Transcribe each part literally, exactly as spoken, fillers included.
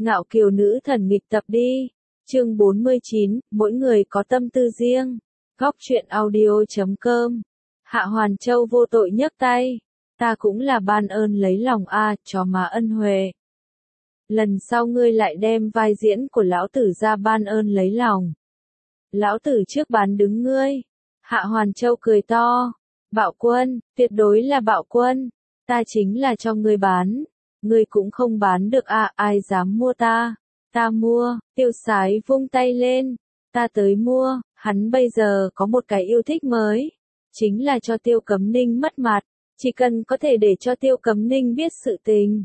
Ngạo kiều nữ thần nghịch tập đi. Chương bốn mươi chín, mỗi người có tâm tư riêng. Góc truyện audio chấm com. Hạ Hoàn Châu vô tội nhấc tay. Ta cũng là ban ơn lấy lòng a, cho mà ân huệ. Lần sau ngươi lại đem vai diễn của lão tử ra ban ơn lấy lòng. Lão tử trước bán đứng ngươi. Hạ Hoàn Châu cười to. Bạo quân, tuyệt đối là bạo quân. Ta chính là cho ngươi bán. Ngươi cũng không bán được à, ai dám mua ta? Ta mua, Tiêu Sái vung tay lên. Ta tới mua, hắn bây giờ có một cái yêu thích mới. Chính là cho Tiêu Cấm Ninh mất mặt. Chỉ cần có thể để cho Tiêu Cấm Ninh biết sự tình.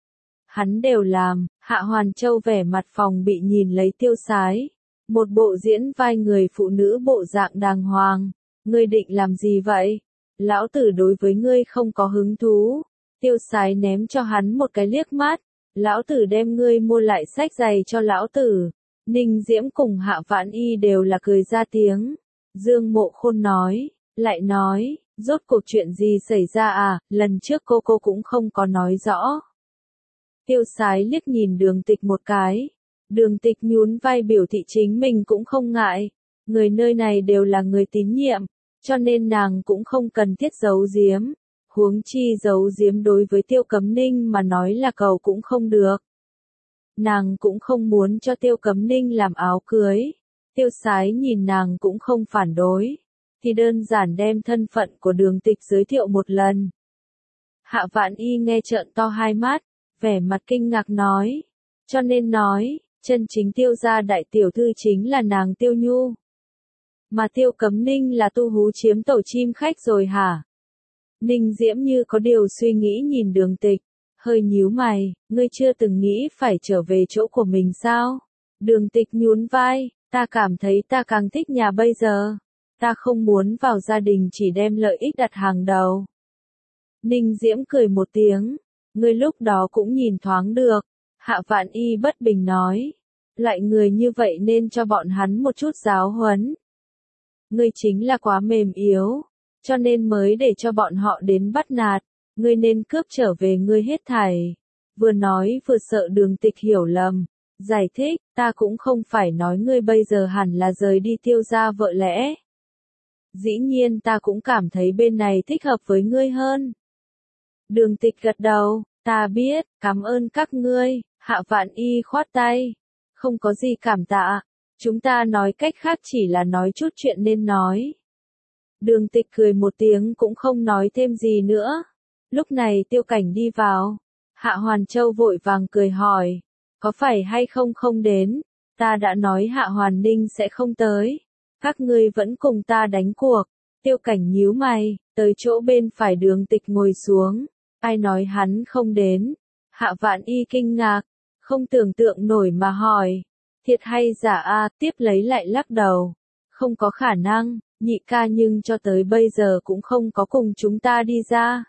Hắn đều làm. Hạ Hoàn Châu vẻ mặt phòng bị nhìn lấy Tiêu Sái. Một bộ diễn vai người phụ nữ bộ dạng đàng hoàng. Ngươi định làm gì vậy? Lão tử đối với ngươi không có hứng thú. Tiêu Sái ném cho hắn một cái liếc mắt. Lão tử đem ngươi mua lại sách giày cho lão tử. Ninh Diễm cùng Hạ Vãn Y đều là cười ra tiếng. Dương Mộ Khôn nói, lại nói, rốt cuộc chuyện gì xảy ra à, lần trước cô cô cũng không có nói rõ. Tiêu Sái liếc nhìn Đường Tịch một cái. Đường Tịch nhún vai biểu thị chính mình cũng không ngại. Người nơi này đều là người tín nhiệm, cho nên nàng cũng không cần thiết giấu giếm. Huống chi giấu giếm đối với Tiêu Cấm Ninh mà nói là cầu cũng không được. Nàng cũng không muốn cho Tiêu Cấm Ninh làm áo cưới. Tiêu Sái nhìn nàng cũng không phản đối. Thì đơn giản đem thân phận của Đường Tịch giới thiệu một lần. Hạ Vãn Y nghe trợn to hai mắt, vẻ mặt kinh ngạc nói. Cho nên nói, chân chính Tiêu gia đại tiểu thư chính là nàng Tiêu Nhu. Mà Tiêu Cấm Ninh là tu hú chiếm tổ chim khách rồi hả? Ninh Diễm như có điều suy nghĩ nhìn Đường Tịch, hơi nhíu mày, ngươi chưa từng nghĩ phải trở về chỗ của mình sao? Đường Tịch nhún vai, ta cảm thấy ta càng thích nhà bây giờ. Ta không muốn vào gia đình chỉ đem lợi ích đặt hàng đầu. Ninh Diễm cười một tiếng, ngươi lúc đó cũng nhìn thoáng được. Hạ Vãn Y bất bình nói, lại người như vậy nên cho bọn hắn một chút giáo huấn. Ngươi chính là quá mềm yếu, cho nên mới để cho bọn họ đến bắt nạt, ngươi nên cướp trở về ngươi hết thảy. Vừa nói vừa sợ Đường Tịch hiểu lầm, giải thích, ta cũng không phải nói ngươi bây giờ hẳn là rời đi Tiêu gia vợ lẽ. Dĩ nhiên ta cũng cảm thấy bên này thích hợp với ngươi hơn. Đường Tịch gật đầu, ta biết, cảm ơn các ngươi. Hạ Vãn Y khoát tay, không có gì cảm tạ, chúng ta nói cách khác chỉ là nói chút chuyện nên nói. Đường Tịch cười một tiếng cũng không nói thêm gì nữa. Lúc này Tiêu Cảnh đi vào. Hạ Hoàn Châu vội vàng cười hỏi, có phải hay không không đến? Ta đã nói Hạ Hoàn Ninh sẽ không tới. Các ngươi vẫn cùng ta đánh cuộc. Tiêu Cảnh nhíu mày, tới chỗ bên phải Đường Tịch ngồi xuống. Ai nói hắn không đến? Hạ Vãn Y kinh ngạc, không tưởng tượng nổi mà hỏi. Thiệt hay giả a? Tiếp lấy lại lắc đầu. Không có khả năng, nhị ca nhưng cho tới bây giờ cũng không có cùng chúng ta đi ra.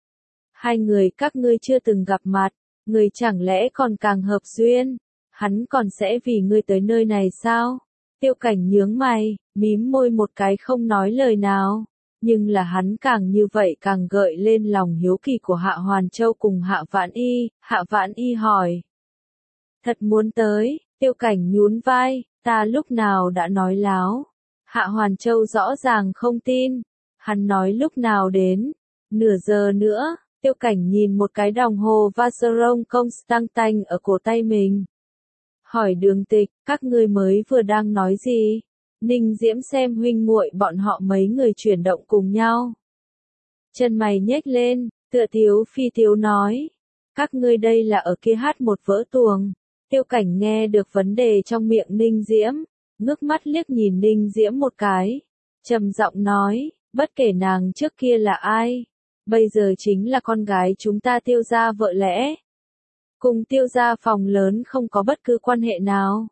Hai người các ngươi chưa từng gặp mặt, người chẳng lẽ còn càng hợp duyên, hắn còn sẽ vì ngươi tới nơi này sao? Tiêu Cảnh nhướng mày, mím môi một cái không nói lời nào. Nhưng là hắn càng như vậy càng gợi lên lòng hiếu kỳ của Hạ Hoàn Châu cùng Hạ Vãn Y. Hạ Vãn Y hỏi, thật muốn tới? Tiêu Cảnh nhún vai, ta lúc nào đã nói láo? Hạ Hoàn Châu rõ ràng không tin. Hắn nói lúc nào đến? Nửa giờ nữa. Tiêu Cảnh nhìn một cái đồng hồ Vacheron Constantin ở cổ tay mình. Hỏi Đường Tịch, các ngươi mới vừa đang nói gì? Ninh Diễm xem huynh muội bọn họ mấy người chuyển động cùng nhau. Chân mày nhếch lên, tựa thiếu phi thiếu nói. Các ngươi đây là ở kia hát một vỡ tuồng. Tiêu Cảnh nghe được vấn đề trong miệng Ninh Diễm, ngước mắt liếc nhìn Ninh Diễm một cái. Trầm giọng nói, bất kể nàng trước kia là ai, bây giờ chính là con gái chúng ta Tiêu gia vợ lẽ. Cùng Tiêu gia phòng lớn không có bất cứ quan hệ nào.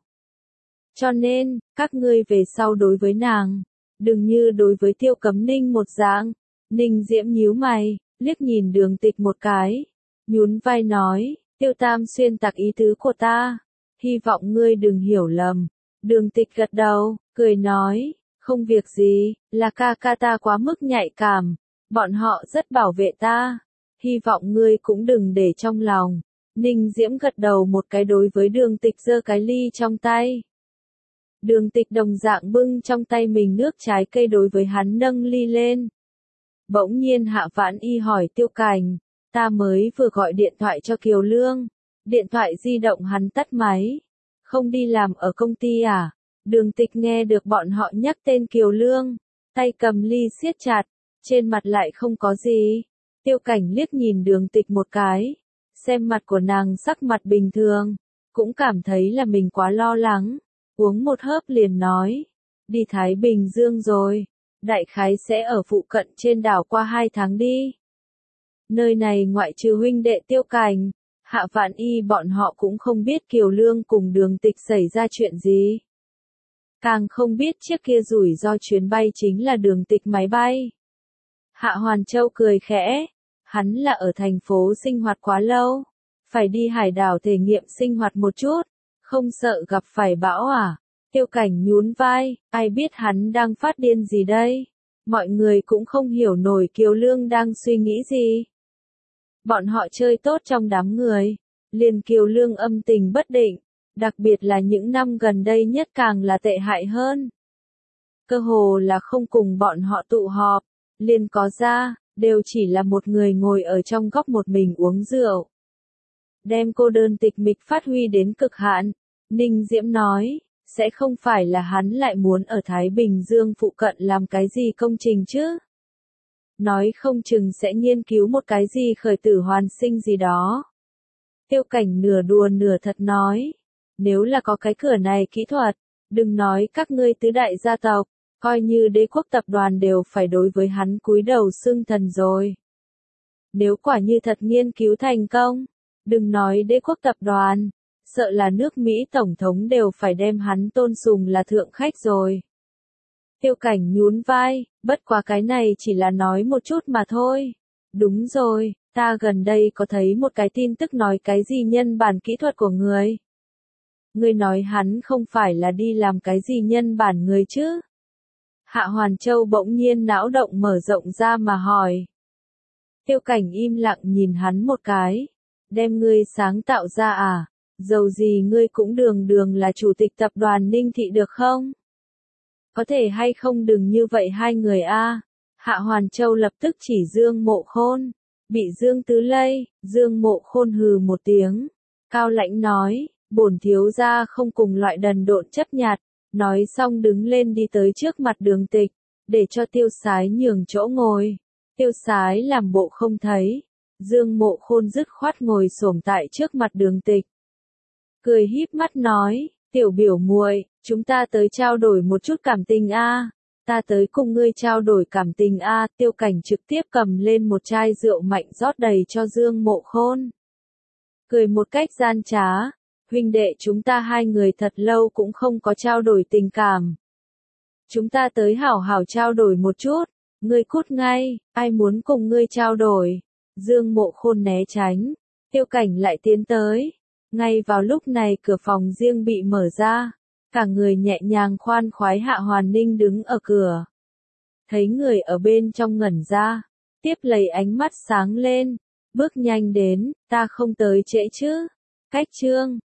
Cho nên, các ngươi về sau đối với nàng, đừng như đối với Tiêu Cấm Ninh một dạng. Ninh Diễm nhíu mày, liếc nhìn Đường Tịch một cái, nhún vai nói, Tiêu Tam xuyên tạc ý tứ của ta, hy vọng ngươi đừng hiểu lầm. Đường Tịch gật đầu, cười nói, không việc gì, là ca ca ta quá mức nhạy cảm, bọn họ rất bảo vệ ta, hy vọng ngươi cũng đừng để trong lòng. Ninh Diễm gật đầu một cái đối với Đường Tịch giơ cái ly trong tay. Đường Tịch đồng dạng bưng trong tay mình nước trái cây đối với hắn nâng ly lên. Bỗng nhiên Hạ Vãn Y hỏi Tiêu Cảnh, ta mới vừa gọi điện thoại cho Kiều Lương, điện thoại di động hắn tắt máy, không đi làm ở công ty à? Đường Tịch nghe được bọn họ nhắc tên Kiều Lương, tay cầm ly siết chặt, trên mặt lại không có gì. Tiêu Cảnh liếc nhìn Đường Tịch một cái, xem mặt của nàng sắc mặt bình thường, cũng cảm thấy là mình quá lo lắng, uống một hớp liền nói, đi Thái Bình Dương rồi, đại khái sẽ ở phụ cận trên đảo qua hai tháng đi. Nơi này ngoại trừ huynh đệ Tiêu Cảnh, Hạ Vãn Y bọn họ cũng không biết Kiều Lương cùng Đường Tịch xảy ra chuyện gì. Càng không biết chiếc kia rủi ro chuyến bay chính là Đường Tịch máy bay. Hạ Hoàn Châu cười khẽ, hắn là ở thành phố sinh hoạt quá lâu, phải đi hải đảo thể nghiệm sinh hoạt một chút, không sợ gặp phải bão à? Tiêu Cảnh nhún vai, ai biết hắn đang phát điên gì đây? Mọi người cũng không hiểu nổi Kiều Lương đang suy nghĩ gì. Bọn họ chơi tốt trong đám người, liền Kiều Lương âm tình bất định, đặc biệt là những năm gần đây nhất càng là tệ hại hơn. Cơ hồ là không cùng bọn họ tụ họp, liền có ra, đều chỉ là một người ngồi ở trong góc một mình uống rượu. Đem cô đơn tịch mịch phát huy đến cực hạn, Ninh Diễm nói, sẽ không phải là hắn lại muốn ở Thái Bình Dương phụ cận làm cái gì công trình chứ? Nói không chừng sẽ nghiên cứu một cái gì khởi tử hoàn sinh gì đó. Tiêu Cảnh nửa đùa nửa thật nói, nếu là có cái cửa này kỹ thuật, đừng nói các ngươi tứ đại gia tộc, coi như đế quốc tập đoàn đều phải đối với hắn cúi đầu xưng thần rồi. Nếu quả như thật nghiên cứu thành công, đừng nói đế quốc tập đoàn, sợ là nước Mỹ Tổng thống đều phải đem hắn tôn sùng là thượng khách rồi. Tiêu Cảnh nhún vai, bất quá cái này chỉ là nói một chút mà thôi. Đúng rồi, ta gần đây có thấy một cái tin tức nói cái gì nhân bản kỹ thuật của người. Ngươi nói hắn không phải là đi làm cái gì nhân bản người chứ? Hạ Hoàn Châu bỗng nhiên não động mở rộng ra mà hỏi. Tiêu Cảnh im lặng nhìn hắn một cái. Đem ngươi sáng tạo ra à? Dầu gì ngươi cũng đường đường là chủ tịch tập đoàn Ninh Thị được không? Có thể hay không đừng như vậy hai người a. Hạ Hoàn Châu lập tức chỉ Dương Mộ Khôn. Bị Dương Tứ lây, Dương Mộ Khôn hừ một tiếng. Cao lãnh nói, bổn thiếu gia không cùng loại đần độn chấp nhặt. Nói xong đứng lên đi tới trước mặt Đường Tịch, để cho Tiêu Sái nhường chỗ ngồi. Tiêu Sái làm bộ không thấy. Dương Mộ Khôn dứt khoát ngồi xổm tại trước mặt Đường Tịch. Cười híp mắt nói, tiểu biểu muội, chúng ta tới trao đổi một chút cảm tình a. Ta tới cùng ngươi trao đổi cảm tình a. Tiêu Cảnh trực tiếp cầm lên một chai rượu mạnh rót đầy cho Dương Mộ Khôn. Cười một cách gian trá, huynh đệ chúng ta hai người thật lâu cũng không có trao đổi tình cảm. Chúng ta tới hảo hảo trao đổi một chút, ngươi cút ngay, ai muốn cùng ngươi trao đổi. Dương Mộ Khôn né tránh, Tiêu Cảnh lại tiến tới. Ngay vào lúc này cửa phòng riêng bị mở ra, cả người nhẹ nhàng khoan khoái Hạ Hoàn Ninh đứng ở cửa. Thấy người ở bên trong ngẩn ra, tiếp lấy ánh mắt sáng lên, bước nhanh đến, ta không tới trễ chứ? Cách chương